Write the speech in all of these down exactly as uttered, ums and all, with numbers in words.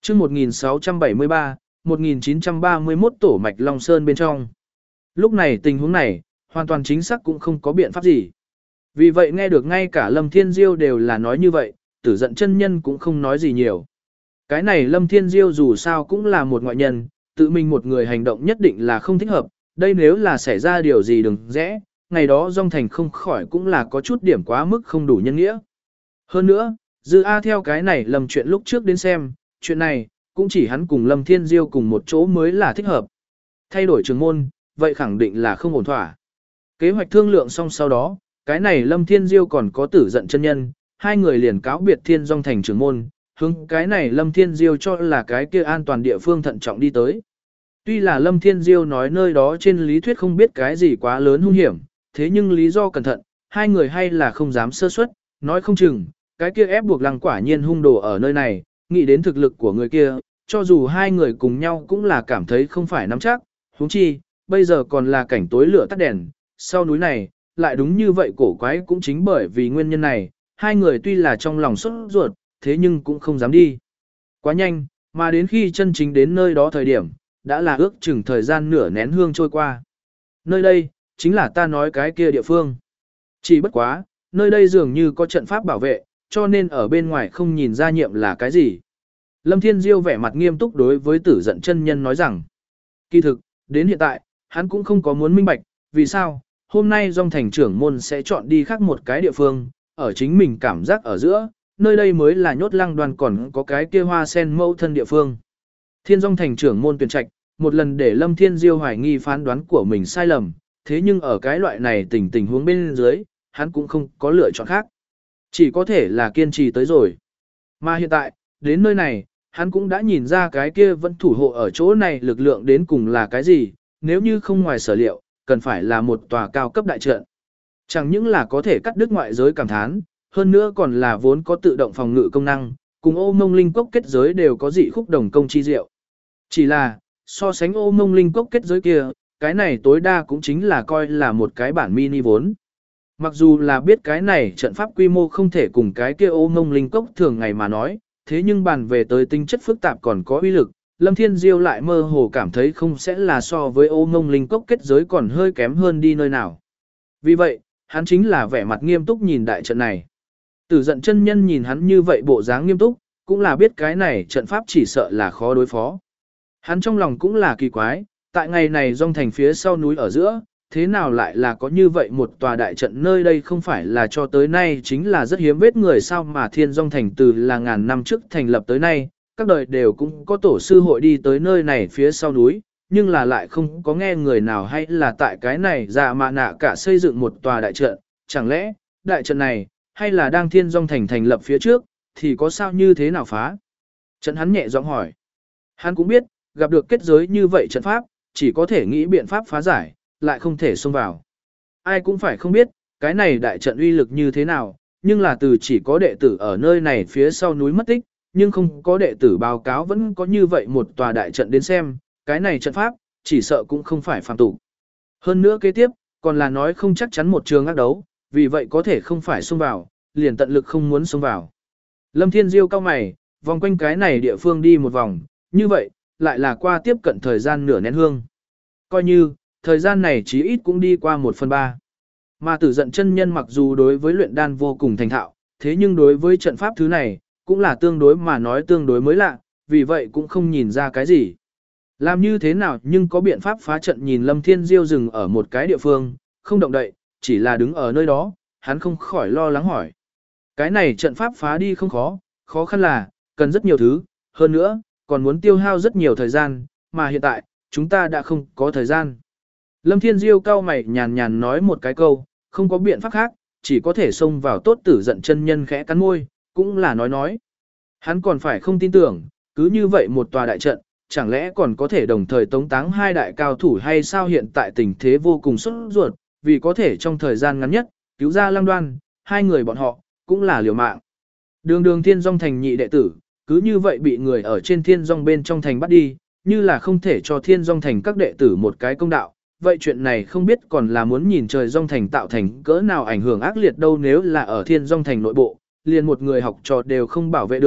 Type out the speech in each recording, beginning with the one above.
chương một nghìn sáu trăm bảy mươi ba, một nghìn chín trăm ba mươi mốt tổ mạch Long Sơn bên trong. Lúc này tình huống này, hoàn toàn chính xác cũng không có biện pháp gì. Vì vậy nghe được ngay cả Lâm Thiên Diêu đều là nói như vậy, Tử Dận chân nhân cũng không nói gì nhiều. Cái này Lâm Thiên Diêu dù sao cũng là một ngoại nhân, tự mình một người hành động nhất định là không thích hợp, đây nếu là xảy ra điều gì đừng rẽ, ngày đó Dung Thành không khỏi cũng là có chút điểm quá mức không đủ nhân nghĩa. Hơn nữa, Dư A theo cái này lầm chuyện lúc trước đến xem, chuyện này, cũng chỉ hắn cùng Lâm Thiên Diêu cùng một chỗ mới là thích hợp. Thay đổi trường môn, vậy khẳng định là không ổn thỏa. Kế hoạch thương lượng xong sau đó, cái này Lâm Thiên Diêu còn có Tử Dận chân nhân, hai người liền cáo biệt Thiên Dung Thành trưởng môn, hướng cái này Lâm Thiên Diêu cho là cái kia an toàn địa phương thận trọng đi tới. Tuy là Lâm Thiên Diêu nói nơi đó trên lý thuyết không biết cái gì quá lớn hung hiểm, thế nhưng lý do cẩn thận, hai người hay là không dám sơ suất, nói không chừng, cái kia ép buộc Lăng quả nhiên hung đồ ở nơi này, nghĩ đến thực lực của người kia, cho dù hai người cùng nhau cũng là cảm thấy không phải nắm chắc, huống chi, bây giờ còn là cảnh tối lửa tắt đèn, sau núi này, lại đúng như vậy cổ quái cũng chính bởi vì nguyên nhân này, hai người tuy là trong lòng sốt ruột, thế nhưng cũng không dám đi. Quá nhanh, mà đến khi chân chính đến nơi đó thời điểm, đã là ước chừng thời gian nửa nén hương trôi qua. Nơi đây, chính là ta nói cái kia địa phương. Chỉ bất quá, nơi đây dường như có trận pháp bảo vệ, cho nên ở bên ngoài không nhìn ra nhiệm là cái gì. Lâm Thiên Diêu vẻ mặt nghiêm túc đối với Tử Dận chân nhân nói rằng, kỳ thực, đến hiện tại, hắn cũng không có muốn minh bạch, vì sao, hôm nay Dung Thành trưởng môn sẽ chọn đi khác một cái địa phương, ở chính mình cảm giác ở giữa, nơi đây mới là nhốt Lăng Đoan còn có cái kia hoa sen mâu thân địa phương. Thiên Dung Thành trưởng môn tuyển trạch, một lần để Lâm Thiên Diêu hoài nghi phán đoán của mình sai lầm, thế nhưng ở cái loại này tình tình huống bên dưới, hắn cũng không có lựa chọn khác. Chỉ có thể là kiên trì tới rồi. Mà hiện tại, đến nơi này, hắn cũng đã nhìn ra cái kia vẫn thủ hộ ở chỗ này lực lượng đến cùng là cái gì, nếu như không ngoài sở liệu, cần phải là một tòa cao cấp đại trận. Chẳng những là có thể cắt đứt ngoại giới cảm thán, hơn nữa còn là vốn có tự động phòng ngự công năng, cùng ô mông linh cốc kết giới đều có dị khúc đồng công chi diệu. Chỉ là, so sánh ô mông linh cốc kết giới kia, cái này tối đa cũng chính là coi là một cái bản mini vốn. Mặc dù là biết cái này trận pháp quy mô không thể cùng cái kia ô mông linh cốc thường ngày mà nói, thế nhưng bàn về tới tính chất phức tạp còn có uy lực, Lâm Thiên Diêu lại mơ hồ cảm thấy không sẽ là so với ô mông linh cốc kết giới còn hơi kém hơn đi nơi nào. Vì vậy, hắn chính là vẻ mặt nghiêm túc nhìn đại trận này. Tử Dận chân nhân nhìn hắn như vậy bộ dáng nghiêm túc, cũng là biết cái này trận pháp chỉ sợ là khó đối phó. Hắn trong lòng cũng là kỳ quái, tại ngày này Dung Thành phía sau núi ở giữa, thế nào lại là có như vậy một tòa đại trận nơi đây không phải là cho tới nay chính là rất hiếm vết người sao mà Thiên Dung Thành từ là ngàn năm trước thành lập tới nay, các đời đều cũng có tổ sư hội đi tới nơi này phía sau núi, nhưng là lại không có nghe người nào hay là tại cái này dạ mạ nạ cả xây dựng một tòa đại trận, chẳng lẽ đại trận này hay là đang Thiên Dung Thành thành lập phía trước thì có sao như thế nào phá? Trận hắn nhẹ giọng hỏi. Hắn cũng biết, gặp được kết giới như vậy trận pháp, chỉ có thể nghĩ biện pháp phá giải, lại không thể xông vào. Ai cũng phải không biết, cái này đại trận uy lực như thế nào, nhưng là từ chỉ có đệ tử ở nơi này phía sau núi mất tích, nhưng không có đệ tử báo cáo vẫn có như vậy một tòa đại trận đến xem, cái này trận pháp, chỉ sợ cũng không phải phàm tục. Hơn nữa kế tiếp, còn là nói không chắc chắn một trường ác đấu, vì vậy có thể không phải xông vào, liền tận lực không muốn xông vào. Lâm Thiên Diêu cao mày, vòng quanh cái này địa phương đi một vòng, như vậy, lại là qua tiếp cận thời gian nửa nén hương. Coi như, thời gian này chí ít cũng đi qua một phần ba. Mà Tử Dận chân nhân mặc dù đối với luyện đan vô cùng thành thạo, thế nhưng đối với trận pháp thứ này, cũng là tương đối mà nói tương đối mới lạ, vì vậy cũng không nhìn ra cái gì. Làm như thế nào nhưng có biện pháp phá trận nhìn Lâm Thiên Diêu dừng ở một cái địa phương, không động đậy, chỉ là đứng ở nơi đó, hắn không khỏi lo lắng hỏi. Cái này trận pháp phá đi không khó, khó khăn là, cần rất nhiều thứ, hơn nữa, còn muốn tiêu hao rất nhiều thời gian, mà hiện tại, chúng ta đã không có thời gian. Lâm Thiên Diêu cao mày nhàn nhàn nói một cái câu, không có biện pháp khác, chỉ có thể xông vào tốt Tử Dận chân nhân khẽ cắn môi, cũng là nói nói. Hắn còn phải không tin tưởng, cứ như vậy một tòa đại trận, chẳng lẽ còn có thể đồng thời tống táng hai đại cao thủ hay sao hiện tại tình thế vô cùng sốt ruột, vì có thể trong thời gian ngắn nhất, cứu ra Lăng Đoan, hai người bọn họ, cũng là liều mạng. Đường đường Thiên Dung Thành nhị đệ tử, cứ như vậy bị người ở trên Thiên Dung bên trong thành bắt đi, như là không thể cho Thiên Dung Thành các đệ tử một cái công đạo. Vậy chuyện này không biết còn là muốn nhìn trời Dung Thành tạo thành cỡ nào ảnh hưởng ác liệt đâu nếu là ở Thiên Dung Thành nội bộ, liền một người học trò đều không bảo vệ được,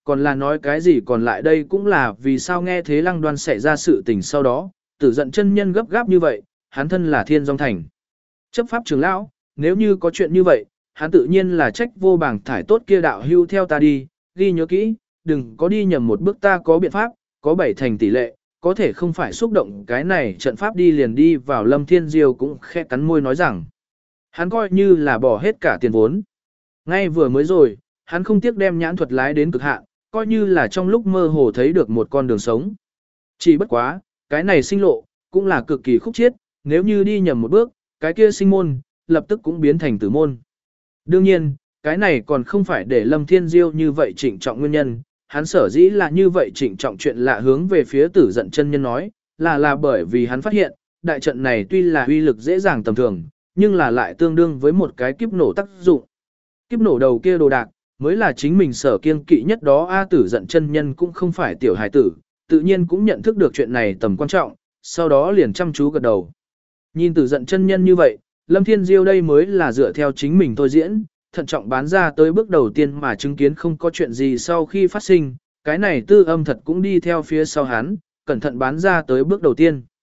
Còn là nói cái gì còn lại đây cũng là vì sao nghe thế lăng đoan xảy ra sự tình sau đó, tử giận chân nhân gấp gáp như vậy, hắn thân là thiên dòng thành. Chấp pháp trưởng lão, nếu như có chuyện như vậy, hắn tự nhiên là trách vô bảng thải tốt kia đạo hưu theo ta đi, ghi nhớ kỹ, đừng có đi nhầm một bước, ta có biện pháp, có bảy thành tỷ lệ, có thể không phải xúc động cái này trận pháp đi liền đi vào Lâm Thiên Diêu cũng khẽ cắn môi nói rằng, hắn coi như là bỏ hết cả tiền vốn. Ngay vừa mới rồi, hắn không tiếc đem nhãn thuật lái đến cực hạn, coi như là trong lúc mơ hồ thấy được một con đường sống. Chỉ bất quá, cái này sinh lộ, cũng là cực kỳ khúc chiết, nếu như đi nhầm một bước, cái kia sinh môn, lập tức cũng biến thành tử môn. Đương nhiên, cái này còn không phải để Lâm Thiên Diêu như vậy trịnh trọng nguyên nhân, hắn sở dĩ là như vậy trịnh trọng chuyện lạ hướng về phía tử giận chân nhân nói, là là bởi vì hắn phát hiện, đại trận này tuy là uy lực dễ dàng tầm thường, nhưng là lại tương đương với một cái kiếp nổ tác dụng. Kiếp nổ đầu kia đồ đạc, mới là chính mình sở kiêng kỵ nhất đó. A tử giận chân nhân cũng không phải tiểu hài tử, tự nhiên cũng nhận thức được chuyện này tầm quan trọng, sau đó liền chăm chú gật đầu. Nhìn tử giận chân nhân như vậy, Lâm Thiên Diêu đây mới là dựa theo chính mình thôi diễn, thận trọng bán ra tới bước đầu tiên mà chứng kiến không có chuyện gì sau khi phát sinh, cái này tư âm thật cũng đi theo phía sau hắn, cẩn thận bán ra tới bước đầu tiên.